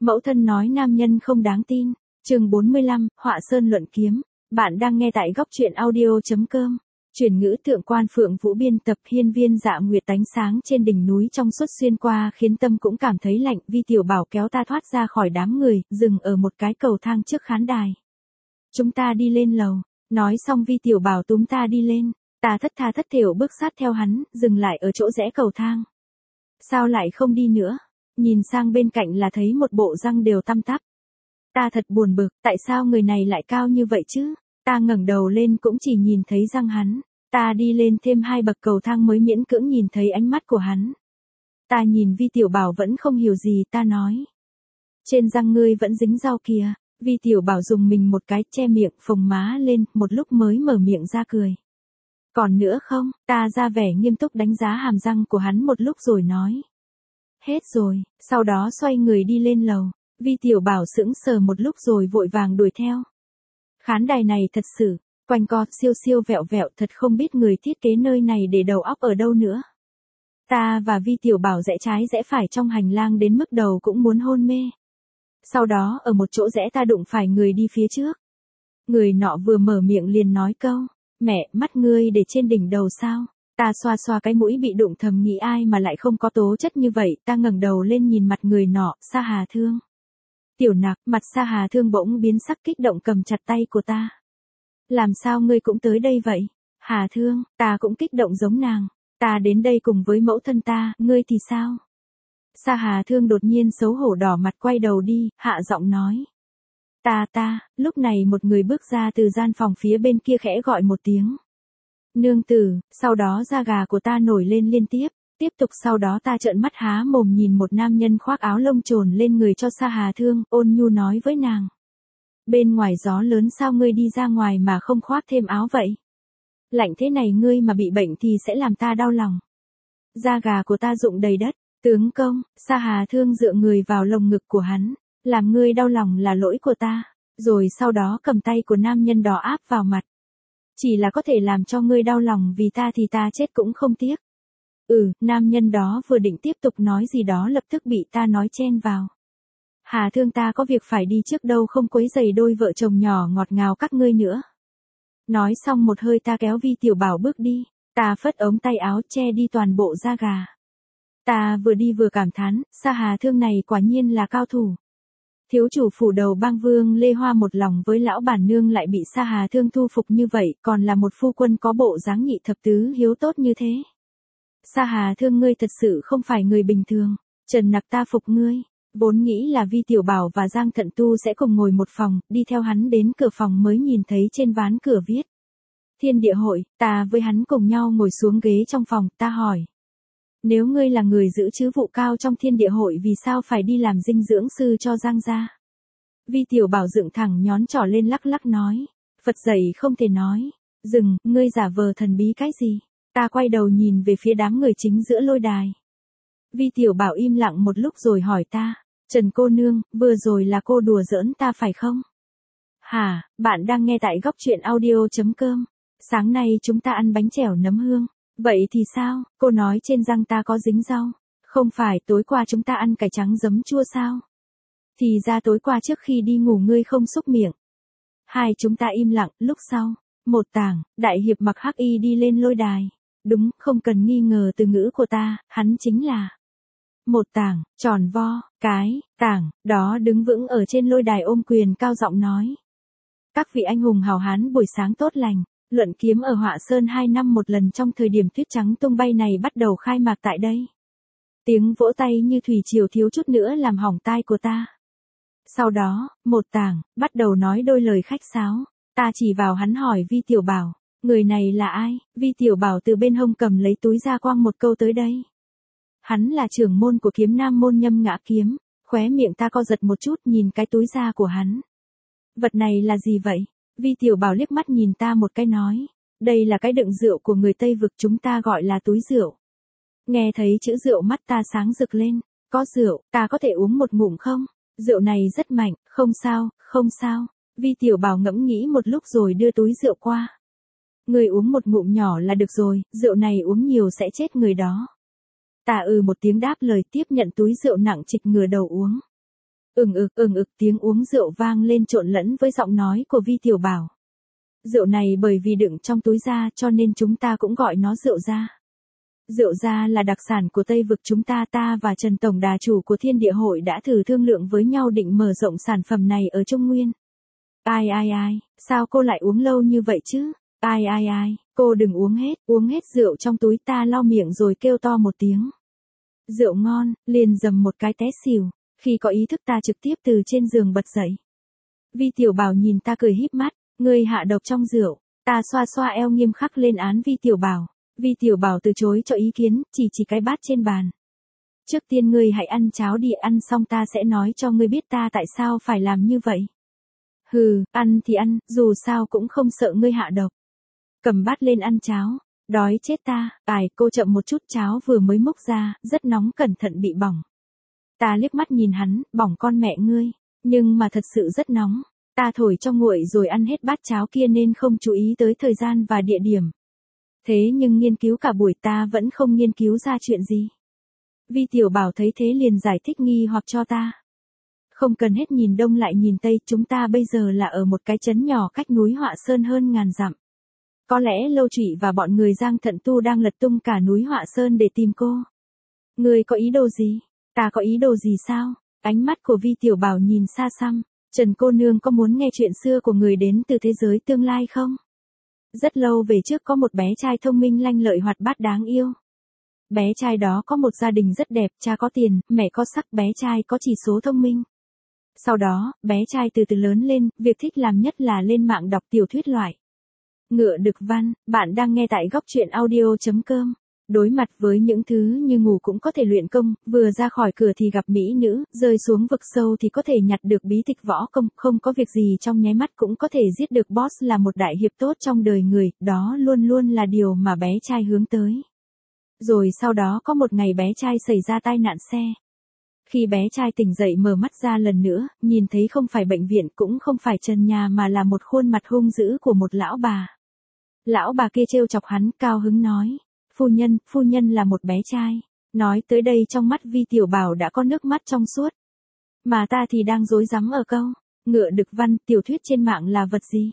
Mẫu thân nói nam nhân không đáng tin. Chương 45, Họa Sơn luận kiếm. Bạn đang nghe tại góc truyện audio.com. Chuyển ngữ Thượng quan Phượng Vũ biên tập. Hiên viên dạ nguyệt ánh sáng trên đỉnh núi trong suốt xuyên qua khiến tâm cũng cảm thấy lạnh. Vi Tiểu Bảo kéo ta thoát ra khỏi đám người, dừng ở một cái cầu thang trước khán đài. Chúng ta đi lên lầu. Nói xong Vi Tiểu Bảo túm ta đi lên. Ta thất tha thất thểu bước sát theo hắn, dừng lại ở chỗ rẽ cầu thang. Sao lại không đi nữa? Nhìn sang bên cạnh là thấy một bộ răng đều tăm tắp. Ta thật buồn bực, tại sao người này lại cao như vậy chứ? Ta ngẩng đầu lên cũng chỉ nhìn thấy răng hắn. Ta đi lên thêm 2 bậc cầu thang mới miễn cưỡng nhìn thấy ánh mắt của hắn. Ta nhìn Vi Tiểu Bảo vẫn không hiểu gì, ta nói. Trên răng ngươi vẫn dính rau kìa. Vi Tiểu Bảo dùng mình một cái, che miệng, phồng má lên, một lúc mới mở miệng ra cười. Còn nữa không? Ta ra vẻ nghiêm túc đánh giá hàm răng của hắn một lúc rồi nói. Hết rồi, sau đó xoay người đi lên lầu. Vi Tiểu Bảo sững sờ một lúc rồi vội vàng đuổi theo. Khán đài này thật sự, quanh co, siêu siêu vẹo vẹo, thật không biết người thiết kế nơi này để đầu óc ở đâu nữa. Ta và Vi Tiểu Bảo rẽ trái rẽ phải trong hành lang đến mức đầu cũng muốn hôn mê. Sau đó ở một chỗ rẽ ta đụng phải người đi phía trước. Người nọ vừa mở miệng liền nói câu, mẹ, mắt ngươi để trên đỉnh đầu sao? Ta xoa xoa cái mũi bị đụng thầm nghĩ ai mà lại không có tố chất như vậy, ta ngẩng đầu lên nhìn mặt người nọ, Sa Hà Thương. Tiểu Nặc, mặt Sa Hà Thương bỗng biến sắc kích động cầm chặt tay của ta. Làm sao ngươi cũng tới đây vậy? Hà Thương, ta cũng kích động giống nàng. Ta đến đây cùng với mẫu thân ta, ngươi thì sao? Sa Hà Thương đột nhiên xấu hổ đỏ mặt quay đầu đi, hạ giọng nói. Lúc này một người bước ra từ gian phòng phía bên kia khẽ gọi một tiếng. Nương tử, sau đó da gà của ta nổi lên liên tiếp. Tiếp tục sau đó ta trợn mắt há mồm nhìn một nam nhân khoác áo lông trồn lên người cho Sa Hà Thương, ôn nhu nói với nàng. Bên ngoài gió lớn sao ngươi đi ra ngoài mà không khoác thêm áo vậy? Lạnh thế này ngươi mà bị bệnh thì sẽ làm ta đau lòng. Da gà của ta rụng đầy đất, tướng công, Sa Hà Thương dựa người vào lồng ngực của hắn. Làm ngươi đau lòng là lỗi của ta. Rồi sau đó cầm tay của nam nhân đó áp vào mặt. Chỉ là có thể làm cho ngươi đau lòng vì ta thì ta chết cũng không tiếc. Nam nhân đó vừa định tiếp tục nói gì đó lập tức bị ta nói chen vào. Hà Thương, ta có việc phải đi trước đâu, không quấy rầy đôi vợ chồng nhỏ ngọt ngào các ngươi nữa. Nói xong một hơi ta kéo Vi Tiểu Bảo bước đi. Ta phất ống tay áo che đi toàn bộ da gà. Ta vừa đi vừa cảm thán, Sa Hà Thương này quả nhiên là cao thủ. Thiếu chủ phủ đầu bang Vương Lê Hoa một lòng với lão bản nương lại bị Sa Hà Thương thu phục như vậy, còn là một phu quân có bộ dáng nhị thập tứ hiếu tốt như thế. Sa Hà Thương, ngươi thật sự không phải người bình thường. Trần Nặc, ta phục ngươi. Vốn nghĩ là Vi Tiểu Bảo và Giang Thận Tu sẽ cùng ngồi một phòng, đi theo hắn đến cửa phòng mới nhìn thấy trên ván cửa viết. Thiên Địa Hội. Ta với hắn cùng nhau ngồi xuống ghế trong phòng, ta hỏi. Nếu ngươi là người giữ chức vụ cao trong Thiên Địa Hội vì sao phải đi làm dinh dưỡng sư cho Giang gia? Vi Tiểu Bảo dựng thẳng nhón trỏ lên lắc lắc nói. Phật dạy không thể nói. Dừng, ngươi giả vờ thần bí cái gì? Ta quay đầu nhìn về phía đám người chính giữa lôi đài. Vi Tiểu Bảo im lặng một lúc rồi hỏi ta. Trần cô nương, vừa rồi là cô đùa giỡn ta phải không? Hả, bạn đang nghe tại góc truyện audio.com. Sáng nay chúng ta ăn bánh chèo nấm hương. Vậy thì sao, cô nói trên răng ta có dính rau. Không phải tối qua chúng ta ăn cải trắng giấm chua sao? Thì ra tối qua trước khi đi ngủ ngươi không xúc miệng. Hai chúng ta im lặng, lúc sau. Một Tảng, đại hiệp mặc hắc y đi lên lôi đài. Đúng, không cần nghi ngờ từ ngữ của ta, hắn chính là Một Tảng, tròn vo, cái, Tảng, đó đứng vững ở trên lôi đài ôm quyền cao giọng nói. Các vị anh hùng hào hán buổi sáng tốt lành. Luận kiếm ở Họa Sơn 2 năm một lần trong thời điểm tuyết trắng tung bay này bắt đầu khai mạc tại đây. Tiếng vỗ tay như thủy triều thiếu chút nữa làm hỏng tai của ta. Sau đó, Một Tảng bắt đầu nói đôi lời khách sáo. Ta chỉ vào hắn hỏi Vi Tiểu Bảo, người này là ai? Vi Tiểu Bảo từ bên hông cầm lấy túi ra quăng một câu tới đây. Hắn là trưởng môn của Kiếm Nam môn Nhâm Ngã Kiếm. Khóe miệng ta co giật một chút nhìn cái túi da của hắn. Vật này là gì vậy? Vi Tiểu Bảo liếc mắt nhìn ta một cái nói. Đây là cái đựng rượu của người Tây Vực, chúng ta gọi là túi rượu. Nghe thấy chữ rượu mắt ta sáng rực lên. Có rượu, ta có thể uống một ngụm không? Rượu này rất mạnh, không sao, không sao. Vi Tiểu Bảo ngẫm nghĩ một lúc rồi đưa túi rượu qua. Người uống một ngụm nhỏ là được rồi, rượu này uống nhiều sẽ chết người đó. Ta một tiếng đáp lời tiếp nhận túi rượu nặng trịch ngửa đầu uống. Tiếng uống rượu vang lên trộn lẫn với giọng nói của Vi Tiểu Bảo. Rượu này bởi vì đựng trong túi da cho nên chúng ta cũng gọi nó rượu da. Rượu da là đặc sản của Tây vực chúng ta và Trần Tổng Đà chủ của Thiên Địa Hội đã thử thương lượng với nhau định mở rộng sản phẩm này ở Trung Nguyên. Ai, sao cô lại uống lâu như vậy chứ? Ai, cô đừng uống hết rượu trong túi. Ta lau miệng rồi kêu to một tiếng. Rượu ngon, liền dầm một cái té xỉu, khi có ý thức ta trực tiếp từ trên giường bật dậy. Vi Tiểu Bảo nhìn ta cười híp mắt, ngươi hạ độc trong rượu, ta xoa xoa eo nghiêm khắc lên án Vi Tiểu Bảo. Vi Tiểu Bảo từ chối cho ý kiến, chỉ cái bát trên bàn. Trước tiên ngươi hãy ăn cháo đi, ăn xong ta sẽ nói cho ngươi biết ta tại sao phải làm như vậy. Hừ, ăn thì ăn, dù sao cũng không sợ ngươi hạ độc. Cầm bát lên ăn cháo, đói chết ta. Cô chậm một chút, cháo vừa mới múc ra, rất nóng, cẩn thận bị bỏng. Ta liếc mắt nhìn hắn, bỏng con mẹ ngươi, nhưng mà thật sự rất nóng. Ta thổi cho nguội rồi ăn hết bát cháo kia nên không chú ý tới thời gian và địa điểm. Thế nhưng nghiên cứu cả buổi ta vẫn không nghiên cứu ra chuyện gì. Vi Tiểu Bảo thấy thế liền giải thích nghi hoặc cho ta. Không cần hết nhìn đông lại nhìn tây, chúng ta bây giờ là ở một cái trấn nhỏ cách núi Họa Sơn hơn ngàn dặm. Có lẽ Lâu Trụy và bọn người Giang Thận Tu đang lật tung cả núi Họa Sơn để tìm cô. Ngươi có ý đồ gì? Ta có ý đồ gì sao? Ánh mắt của Vi Tiểu Bảo nhìn xa xăm. Trần cô nương có muốn nghe chuyện xưa của người đến từ thế giới tương lai không? Rất lâu về trước có một bé trai thông minh lanh lợi hoạt bát đáng yêu. Bé trai đó có một gia đình rất đẹp, cha có tiền, mẹ có sắc, bé trai có chỉ số thông minh. Sau đó, bé trai từ từ lớn lên, việc thích làm nhất là lên mạng đọc tiểu thuyết loại. Ngựa Đực Văn, bạn đang nghe tại góc truyện audio.com. Đối mặt với những thứ như ngủ cũng có thể luyện công, vừa ra khỏi cửa thì gặp mỹ nữ, rơi xuống vực sâu thì có thể nhặt được bí tịch võ công, không có việc gì trong nháy mắt cũng có thể giết được boss là một đại hiệp tốt trong đời người, đó luôn luôn là điều mà bé trai hướng tới. Rồi sau đó có một ngày bé trai xảy ra tai nạn xe. Khi bé trai tỉnh dậy mở mắt ra lần nữa, nhìn thấy không phải bệnh viện cũng không phải trần nhà mà là một khuôn mặt hung dữ của một lão bà. Lão bà kia trêu chọc hắn, cao hứng nói. Phu nhân là một bé trai. Nói tới đây trong mắt Vi Tiểu Bảo đã có nước mắt trong suốt. Mà ta thì đang rối rắm ở câu. Ngựa Đực Văn, tiểu thuyết trên mạng là vật gì?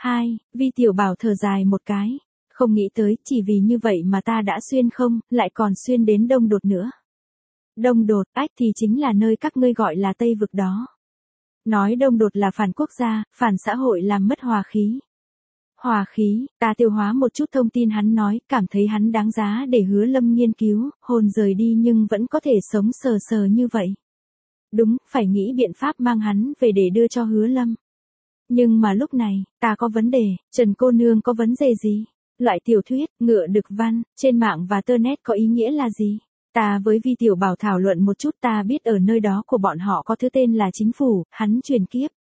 Vi Tiểu Bảo thở dài một cái. Không nghĩ tới, chỉ vì như vậy mà ta đã xuyên không, lại còn xuyên đến Đông Đột nữa. Đông Đột, thì chính là nơi các ngươi gọi là Tây vực đó. Nói Đông Đột là phản quốc gia, phản xã hội làm mất hòa khí. Hòa khí, ta tiêu hóa một chút thông tin hắn nói, cảm thấy hắn đáng giá để Hứa Lâm nghiên cứu, hồn rời đi nhưng vẫn có thể sống sờ sờ như vậy. Đúng, phải nghĩ biện pháp mang hắn về để đưa cho Hứa Lâm. Nhưng mà lúc này, ta có vấn đề, Trần cô nương có vấn đề gì? Loại tiểu thuyết, Ngựa Đực Văn, trên mạng và internet có ý nghĩa là gì? Ta với Vi Tiểu Bảo thảo luận một chút, ta biết ở nơi đó của bọn họ có thứ tên là chính phủ, hắn truyền kiếp.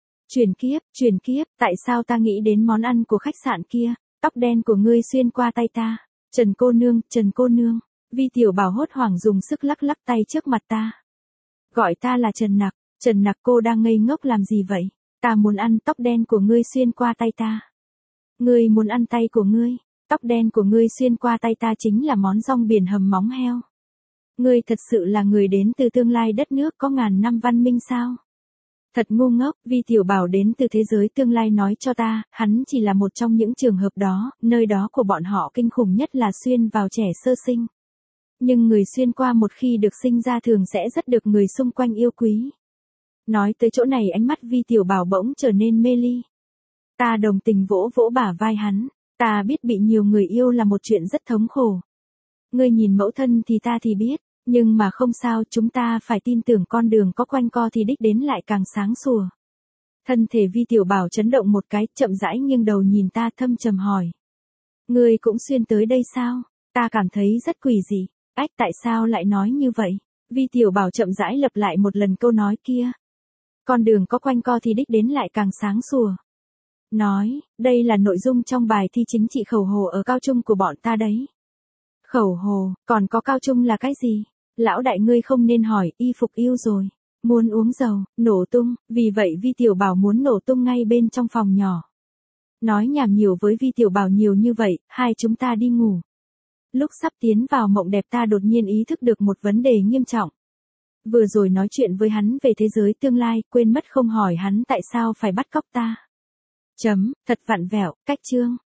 Truyền kiếp, tại sao ta nghĩ đến món ăn của khách sạn kia, tóc đen của ngươi xuyên qua tay ta. Trần cô nương, Vi Tiểu Bảo hốt hoảng dùng sức lắc lắc tay trước mặt ta. Gọi ta là Trần Nặc, cô đang ngây ngốc làm gì vậy? Ta muốn ăn tóc đen của ngươi xuyên qua tay ta. Ngươi muốn ăn tay của ngươi, tóc đen của ngươi xuyên qua tay ta chính là món rong biển hầm móng heo. Ngươi thật sự là người đến từ tương lai đất nước có ngàn năm văn minh sao? Thật ngu ngốc, Vi Tiểu Bảo đến từ thế giới tương lai nói cho ta, hắn chỉ là một trong những trường hợp đó, nơi đó của bọn họ kinh khủng nhất là xuyên vào trẻ sơ sinh. Nhưng người xuyên qua một khi được sinh ra thường sẽ rất được người xung quanh yêu quý. Nói tới chỗ này ánh mắt Vi Tiểu Bảo bỗng trở nên mê ly. Ta đồng tình vỗ vỗ bả vai hắn, ta biết bị nhiều người yêu là một chuyện rất thống khổ. Ngươi nhìn mẫu thân thì ta thì biết. Nhưng mà không sao, chúng ta phải tin tưởng con đường có quanh co thì đích đến lại càng sáng sủa. Thân thể Vi Tiểu Bảo chấn động một cái, chậm rãi nghiêng đầu nhìn ta thâm trầm hỏi. Ngươi cũng xuyên tới đây sao? Ta cảm thấy rất quỷ dị. Tại sao lại nói như vậy? Vi Tiểu Bảo chậm rãi lặp lại một lần câu nói kia. Con đường có quanh co thì đích đến lại càng sáng sủa. Nói, đây là nội dung trong bài thi chính trị khẩu hồ ở cao trung của bọn ta đấy. Khẩu hồ, còn có cao trung là cái gì? Lão đại ngươi không nên hỏi, y phục yêu rồi. Muốn uống dầu, nổ tung, vì vậy Vi Tiểu Bảo muốn nổ tung ngay bên trong phòng nhỏ. Nói nhảm nhiều với Vi Tiểu Bảo nhiều như vậy, hai chúng ta đi ngủ. Lúc sắp tiến vào mộng đẹp ta đột nhiên ý thức được một vấn đề nghiêm trọng. Vừa rồi nói chuyện với hắn về thế giới tương lai, quên mất không hỏi hắn tại sao phải bắt cóc ta. Thật vặn vẹo, cách chương.